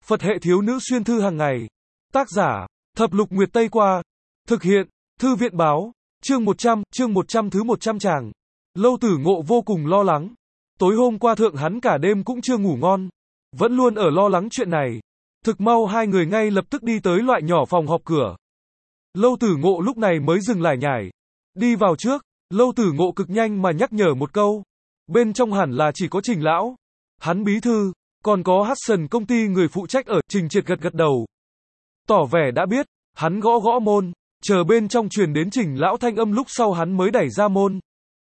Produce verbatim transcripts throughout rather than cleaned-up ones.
Phật hệ thiếu nữ xuyên thư hàng ngày. Tác giả, Thập Lục Nguyệt Tây Qua. Thực hiện, Thư viện báo. Chương một trăm, chương một trăm thứ một trăm tràng. Lâu Tử Ngộ vô cùng lo lắng. Tối hôm qua thượng hắn cả đêm cũng chưa ngủ ngon. Vẫn luôn ở lo lắng chuyện này. Thực mau hai người ngay lập tức đi tới loại nhỏ phòng họp cửa. Lâu Tử Ngộ lúc này mới dừng lải nhải. Đi vào trước, Lâu Tử Ngộ cực nhanh mà nhắc nhở một câu. Bên trong hẳn là chỉ có Trình lão, hắn bí thư, còn có Hudson công ty người phụ trách ở. Trình Triệt gật gật đầu. Tỏ vẻ đã biết, hắn gõ gõ môn, chờ bên trong truyền đến Trình lão thanh âm lúc sau hắn mới đẩy ra môn.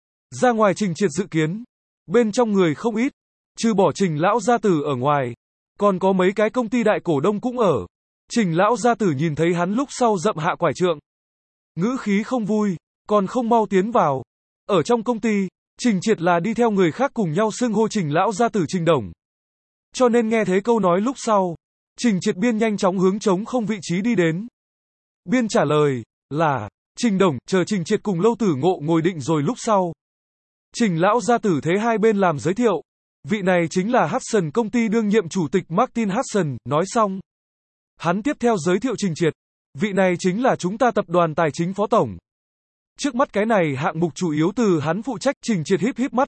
Ra ngoài Trình Triệt dự kiến, bên trong người không ít, trừ bỏ Trình lão gia tử ở ngoài, còn có mấy cái công ty đại cổ đông cũng ở. Trình lão gia tử nhìn thấy hắn lúc sau dậm hạ quải trượng. Ngữ khí không vui, còn không mau tiến vào. Ở trong công ty, Trình Triệt là đi theo người khác cùng nhau xưng hô Trình lão gia tử Trình Đồng. Cho nên nghe thấy câu nói lúc sau, Trình Triệt biên nhanh chóng hướng trống không vị trí đi đến. Biên trả lời, là, Trình Đồng, chờ Trình Triệt cùng Lâu Tử Ngộ ngồi định rồi lúc sau. Trình lão gia tử thế hai bên làm giới thiệu. Vị này chính là Hudson công ty đương nhiệm chủ tịch Martin Hudson, nói xong. Hắn tiếp theo giới thiệu Trình Triệt. Vị này chính là chúng ta tập đoàn tài chính phó tổng. Trước mắt cái này hạng mục chủ yếu từ hắn phụ trách. Trình Triệt híp híp mắt.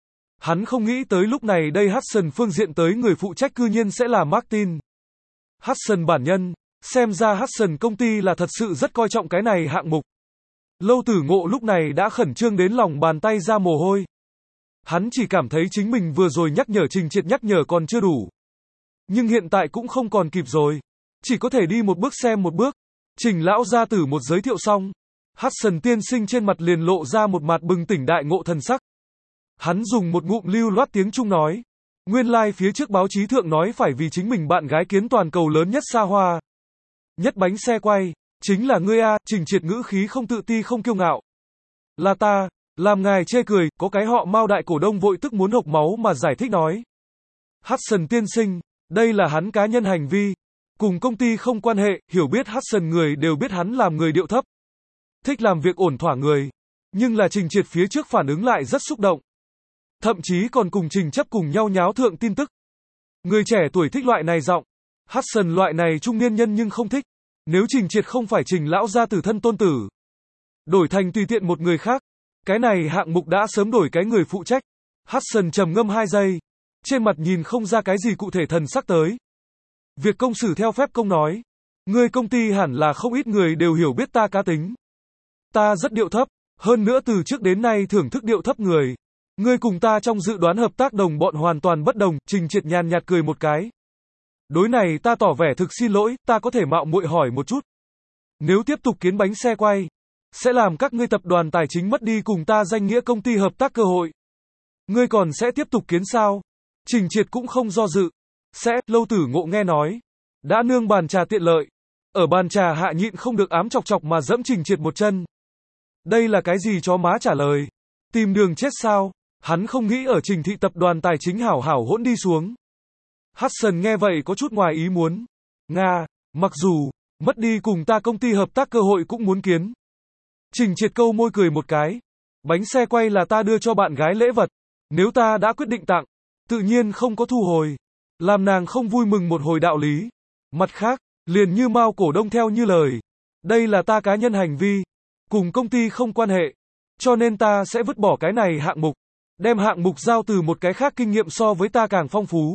Hắn không nghĩ tới lúc này đây Hudson phương diện tới người phụ trách cư nhiên sẽ là Martin Hudson bản nhân. Xem ra Hudson công ty là thật sự rất coi trọng cái này hạng mục. Lâu Tử Ngộ lúc này đã khẩn trương đến lòng bàn tay ra mồ hôi. Hắn chỉ cảm thấy chính mình vừa rồi nhắc nhở Trình Triệt nhắc nhở còn chưa đủ. Nhưng hiện tại cũng không còn kịp rồi. Chỉ có thể đi một bước xem một bước. Trình lão gia tử một giới thiệu xong. Hudson tiên sinh trên mặt liền lộ ra một mặt bừng tỉnh đại ngộ thần sắc. Hắn dùng một ngụm lưu loát tiếng Trung nói. Nguyên lai like phía trước báo chí thượng nói phải vì chính mình bạn gái kiến toàn cầu lớn nhất xa hoa nhất bánh xe quay. Chính là ngươi a. Trình Triệt ngữ khí không tự ti không kiêu ngạo. Là ta, làm ngài chê cười. Có cái họ Mao đại cổ đông vội tức muốn hộc máu mà giải thích nói. Hudson tiên sinh, đây là hắn cá nhân hành vi. Cùng công ty không quan hệ. Hiểu biết Hudson người đều biết hắn làm người điệu thấp, thích làm việc ổn thỏa người. Nhưng là Trình Triệt phía trước phản ứng lại rất xúc động. Thậm chí còn cùng Trình chấp cùng nhau nháo thượng tin tức. Người trẻ tuổi thích loại này giọng. Hudson loại này trung niên nhân nhưng không thích. Nếu Trình Triệt không phải Trình lão gia tử thân tôn tử, đổi thành tùy tiện một người khác, cái này hạng mục đã sớm đổi cái người phụ trách. Hudson trầm ngâm hai giây, trên mặt nhìn không ra cái gì cụ thể thần sắc tới. Việc công xử theo phép công nói, ngươi công ty hẳn là không ít người đều hiểu biết ta cá tính. Ta rất điệu thấp, hơn nữa từ trước đến nay thưởng thức điệu thấp người. Ngươi cùng ta trong dự đoán hợp tác đồng bọn hoàn toàn bất đồng. Trình Triệt nhàn nhạt cười một cái. Đối này ta tỏ vẻ thực xin lỗi, ta có thể mạo muội hỏi một chút. Nếu tiếp tục kiến bánh xe quay, sẽ làm các ngươi tập đoàn tài chính mất đi cùng ta danh nghĩa công ty hợp tác cơ hội. Ngươi còn sẽ tiếp tục kiến sao? Trình Triệt cũng không do dự. Sẽ. Lâu Tử Ngộ nghe nói, đã nương bàn trà tiện lợi. Ở bàn trà hạ nhịn không được ám chọc chọc mà dẫm Trình Triệt một chân. Đây là cái gì chó má trả lời? Tìm đường chết sao? Hắn không nghĩ ở Trình thị tập đoàn tài chính hảo hảo hỗn đi xuống. Hudson nghe vậy có chút ngoài ý muốn. Nga, mặc dù, mất đi cùng ta công ty hợp tác cơ hội cũng muốn kiến. Trình Triệt câu môi cười một cái. Bánh xe quay là ta đưa cho bạn gái lễ vật. Nếu ta đã quyết định tặng, tự nhiên không có thu hồi. Làm nàng không vui mừng một hồi đạo lý. Mặt khác, liền như Mao cổ đông theo như lời. Đây là ta cá nhân hành vi. Cùng công ty không quan hệ. Cho nên ta sẽ vứt bỏ cái này hạng mục. Đem hạng mục giao từ một cái khác kinh nghiệm so với ta càng phong phú.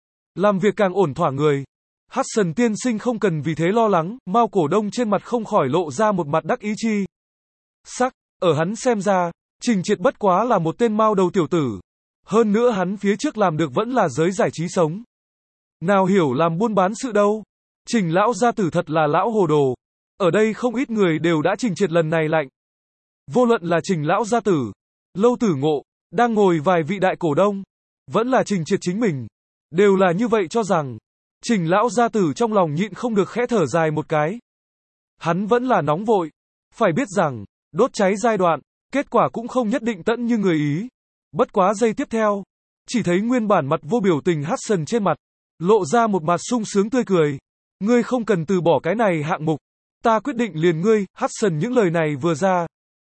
Làm việc càng ổn thỏa người. Hudson tiên sinh không cần vì thế lo lắng. Mao cổ đông trên mặt không khỏi lộ ra một mặt đắc ý chi sắc. Ở hắn xem ra, Trình Triệt bất quá là một tên Mao đầu tiểu tử. Hơn nữa hắn phía trước làm được vẫn là giới giải trí sống. Nào hiểu làm buôn bán sự đâu. Trình lão gia tử thật là lão hồ đồ. Ở đây không ít người đều đã Trình Triệt lần này lạnh. Vô luận là Trình lão gia tử, Lâu Tử Ngộ, đang ngồi vài vị đại cổ đông, vẫn là Trình Triệt chính mình, đều là như vậy cho rằng. Trình lão gia tử trong lòng nhịn không được khẽ thở dài một cái. Hắn vẫn là nóng vội. Phải biết rằng, đốt cháy giai đoạn, kết quả cũng không nhất định tận như người ý. Bất quá giây tiếp theo, chỉ thấy nguyên bản mặt vô biểu tình Hudson trên mặt, lộ ra một mặt sung sướng tươi cười. Ngươi không cần từ bỏ cái này hạng mục. Ta quyết định liền ngươi. Hudson những lời này vừa ra.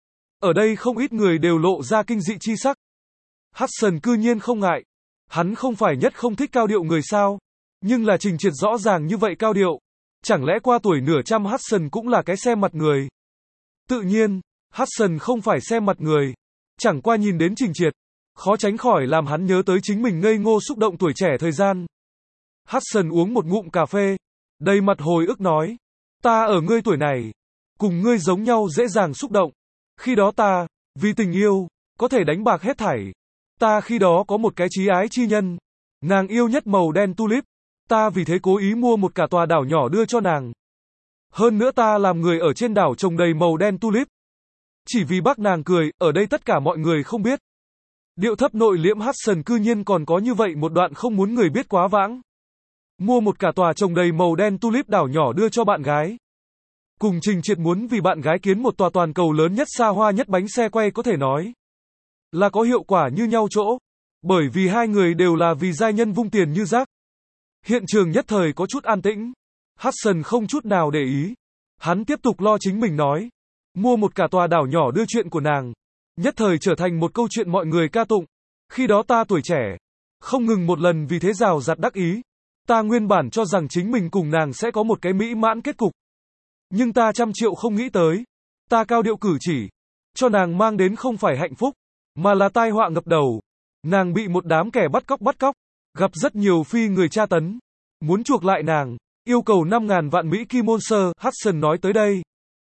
Ở đây không ít người đều lộ ra kinh dị chi sắc. Hudson cư nhiên không ngại. Hắn không phải nhất không thích cao điệu người sao. Nhưng là Trình Triệt rõ ràng như vậy cao điệu. Chẳng lẽ qua tuổi nửa trăm Hudson cũng là cái xem mặt người? Tự nhiên, Hudson không phải xem mặt người. Chẳng qua nhìn đến Trình Triệt, khó tránh khỏi làm hắn nhớ tới chính mình ngây ngô xúc động tuổi trẻ thời gian. Hudson uống một ngụm cà phê, đầy mặt hồi ức nói. Ta ở ngươi tuổi này, cùng ngươi giống nhau dễ dàng xúc động. Khi đó ta, vì tình yêu, có thể đánh bạc hết thảy. Ta khi đó có một cái chí ái chi nhân. Nàng yêu nhất màu đen tulip. Ta vì thế cố ý mua một cả tòa đảo nhỏ đưa cho nàng. Hơn nữa ta làm người ở trên đảo trồng đầy màu đen tulip. Chỉ vì bác nàng cười, ở đây tất cả mọi người không biết. Điệu thấp nội liễm Hudson cư nhiên còn có như vậy một đoạn không muốn người biết quá vãng. Mua một cả tòa trồng đầy màu đen tulip đảo nhỏ đưa cho bạn gái. Cùng Trình Triệt muốn vì bạn gái kiến một tòa toàn cầu lớn nhất xa hoa nhất bánh xe quay có thể nói là có hiệu quả như nhau chỗ. Bởi vì hai người đều là vì giai nhân vung tiền như rác. Hiện trường nhất thời có chút an tĩnh. Hudson không chút nào để ý. Hắn tiếp tục lo chính mình nói. Mua một cả tòa đảo nhỏ đưa chuyện của nàng. Nhất thời trở thành một câu chuyện mọi người ca tụng. Khi đó ta tuổi trẻ. Không ngừng một lần vì thế rào rạt đắc ý. Ta nguyên bản cho rằng chính mình cùng nàng sẽ có một cái mỹ mãn kết cục. Nhưng ta trăm triệu không nghĩ tới. Ta cao điệu cử chỉ. Cho nàng mang đến không phải hạnh phúc. Mà là tai họa ngập đầu. Nàng bị một đám kẻ bắt cóc bắt cóc. Gặp rất nhiều phi người tra tấn. Muốn chuộc lại nàng. Yêu cầu năm ngàn vạn Mỹ Kim Monster. Hudson nói tới đây.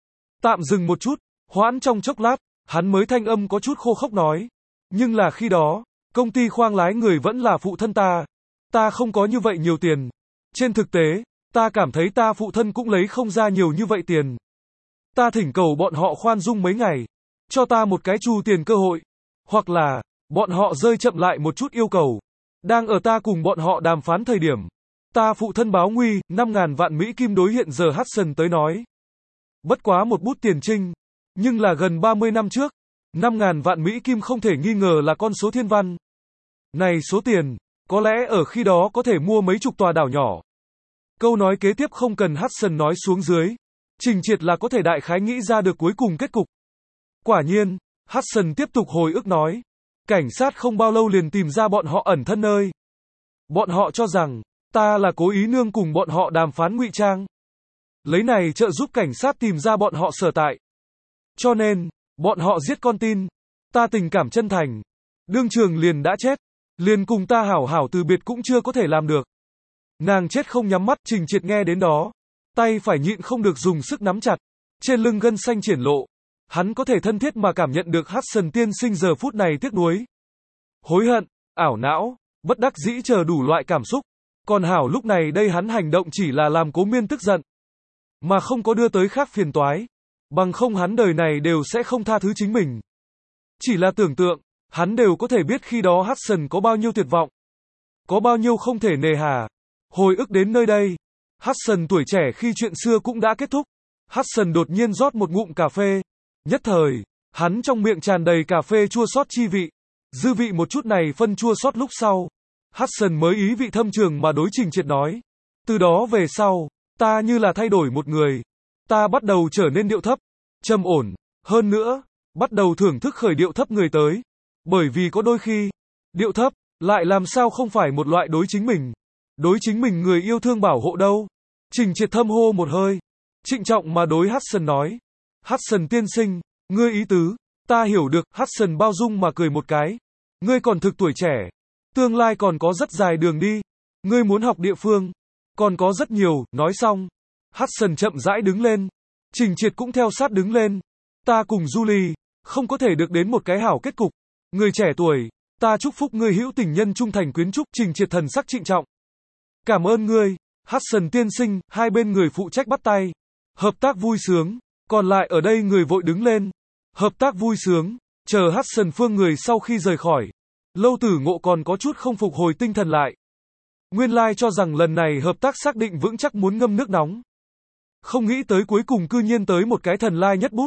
Tạm dừng một chút. Hoãn trong chốc lát. Hắn mới thanh âm có chút khô khốc nói. Nhưng là khi đó. Công ty khoang lái người vẫn là phụ thân ta. Ta không có như vậy nhiều tiền. Trên thực tế. Ta cảm thấy ta phụ thân cũng lấy không ra nhiều như vậy tiền. Ta thỉnh cầu bọn họ khoan dung mấy ngày. Cho ta một cái trù tiền cơ hội. Hoặc là. Bọn họ rơi chậm lại một chút yêu cầu. Đang ở ta cùng bọn họ đàm phán thời điểm. Ta phụ thân báo nguy, năm ngàn vạn Mỹ Kim đối hiện giờ Hudson tới nói. Bất quá một bút tiền trinh. Nhưng là gần ba mươi năm trước. năm ngàn vạn Mỹ Kim không thể nghi ngờ là con số thiên văn. Này số tiền, có lẽ ở khi đó có thể mua mấy chục tòa đảo nhỏ. Câu nói kế tiếp không cần Hudson nói xuống dưới. Trình Triệt là có thể đại khái nghĩ ra được cuối cùng kết cục. Quả nhiên, Hudson tiếp tục hồi ức nói. Cảnh sát không bao lâu liền tìm ra bọn họ ẩn thân nơi. Bọn họ cho rằng, ta là cố ý nương cùng bọn họ đàm phán ngụy trang. Lấy này trợ giúp cảnh sát tìm ra bọn họ sở tại. Cho nên, bọn họ giết con tin. Ta tình cảm chân thành. Đương trường liền đã chết. Liền cùng ta hảo hảo từ biệt cũng chưa có thể làm được. Nàng chết không nhắm mắt. Trình Triệt nghe đến đó. Tay phải nhịn không được dùng sức nắm chặt. Trên lưng gân xanh triển lộ. Hắn có thể thân thiết mà cảm nhận được Hudson tiên sinh giờ phút này tiếc nuối. Hối hận, ảo não, bất đắc dĩ chờ đủ loại cảm xúc. Còn hảo lúc này đây hắn hành động chỉ là làm Cố Miên tức giận. Mà không có đưa tới khác phiền toái. Bằng không hắn đời này đều sẽ không tha thứ chính mình. Chỉ là tưởng tượng, hắn đều có thể biết khi đó Hudson có bao nhiêu tuyệt vọng. Có bao nhiêu không thể nề hà. Hồi ức đến nơi đây. Hudson tuổi trẻ khi chuyện xưa cũng đã kết thúc. Hudson đột nhiên rót một ngụm cà phê. Nhất thời, hắn trong miệng tràn đầy cà phê chua xót chi vị. Dư vị một chút này phân chua xót lúc sau. Hudson mới ý vị thâm trường mà đối Trình Triệt nói. Từ đó về sau, ta như là thay đổi một người. Ta bắt đầu trở nên điệu thấp, trầm ổn. Hơn nữa, bắt đầu thưởng thức khởi điệu thấp người tới. Bởi vì có đôi khi, điệu thấp, lại làm sao không phải một loại đối chính mình. Đối chính mình người yêu thương bảo hộ đâu. Trình Triệt thâm hô một hơi. Trịnh trọng mà đối Hudson nói. Hudson tiên sinh, ngươi ý tứ, ta hiểu được. Hudson bao dung mà cười một cái. Ngươi còn thực tuổi trẻ. Tương lai còn có rất dài đường đi. Ngươi muốn học địa phương. Còn có rất nhiều, nói xong. Hudson chậm rãi đứng lên. Trình Triệt cũng theo sát đứng lên. Ta cùng Julie, không có thể được đến một cái hảo kết cục. Người trẻ tuổi, ta chúc phúc ngươi hữu tình nhân trung thành quyến trúc. Trình Triệt thần sắc trịnh trọng. Cảm ơn ngươi, Hudson tiên sinh. Hai bên người phụ trách bắt tay. Hợp tác vui sướng. Còn lại ở đây người vội đứng lên. Hợp tác vui sướng. Chờ Hudson phương người sau khi rời khỏi. Lâu Tử Ngộ còn có chút không phục hồi tinh thần lại. Nguyên lai cho rằng lần này hợp tác xác định vững chắc muốn ngâm nước nóng. Không nghĩ tới cuối cùng cư nhiên tới một cái thần lai nhất bút.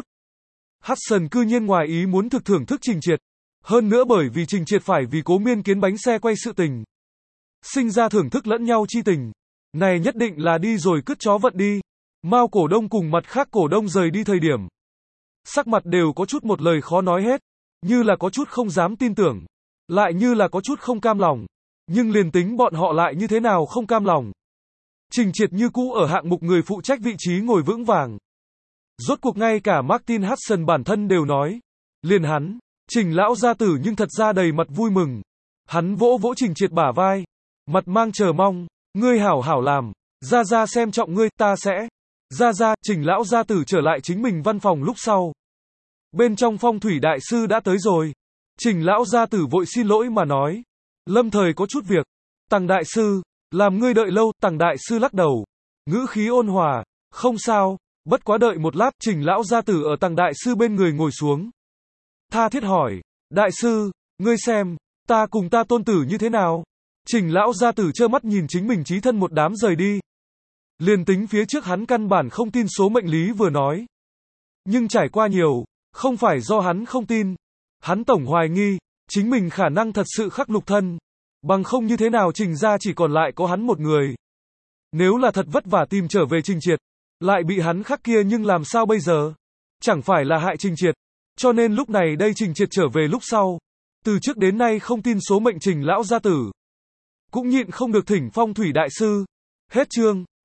Hudson cư nhiên ngoài ý muốn thực thưởng thức Trình Triệt. Hơn nữa bởi vì Trình Triệt phải vì Cố Miên kiến bánh xe quay sự tình. Sinh ra thưởng thức lẫn nhau chi tình. Này nhất định là đi rồi cứt chó vận đi. Mao cổ đông cùng mặt khác cổ đông rời đi thời điểm. Sắc mặt đều có chút một lời khó nói hết. Như là có chút không dám tin tưởng. Lại như là có chút không cam lòng. Nhưng liền tính bọn họ lại như thế nào không cam lòng. Trình Triệt như cũ ở hạng mục người phụ trách vị trí ngồi vững vàng. Rốt cuộc ngay cả Martin Hudson bản thân đều nói. Liền hắn, Trình lão gia tử nhưng thật ra đầy mặt vui mừng. Hắn vỗ vỗ Trình Triệt bả vai. Mặt mang chờ mong. Ngươi hảo hảo làm. Gia Gia xem trọng ngươi, ta sẽ. Gia Gia, Trình lão gia tử trở lại chính mình văn phòng lúc sau. Bên trong phong thủy đại sư đã tới rồi. Trình lão gia tử vội xin lỗi mà nói. Lâm thời có chút việc. Tằng đại sư, làm ngươi đợi lâu, Tằng đại sư lắc đầu. Ngữ khí ôn hòa. Không sao, bất quá đợi một lát, Trình lão gia tử ở Tằng đại sư bên người ngồi xuống. Tha thiết hỏi. Đại sư, ngươi xem, ta cùng ta tôn tử như thế nào? Trình lão gia tử trơ mắt nhìn chính mình chí thân một đám rời đi. Liền tính phía trước hắn căn bản không tin số mệnh lý vừa nói. Nhưng trải qua nhiều, không phải do hắn không tin. Hắn tổng hoài nghi, chính mình khả năng thật sự khắc lục thân. Bằng không như thế nào Trình gia chỉ còn lại có hắn một người. Nếu là thật vất vả tìm trở về Trình Triệt, lại bị hắn khắc kia nhưng làm sao bây giờ? Chẳng phải là hại Trình Triệt. Cho nên lúc này đây Trình Triệt trở về lúc sau. Từ trước đến nay không tin số mệnh Trình lão gia tử. Cũng nhịn không được thỉnh phong thủy đại sư. Hết chương.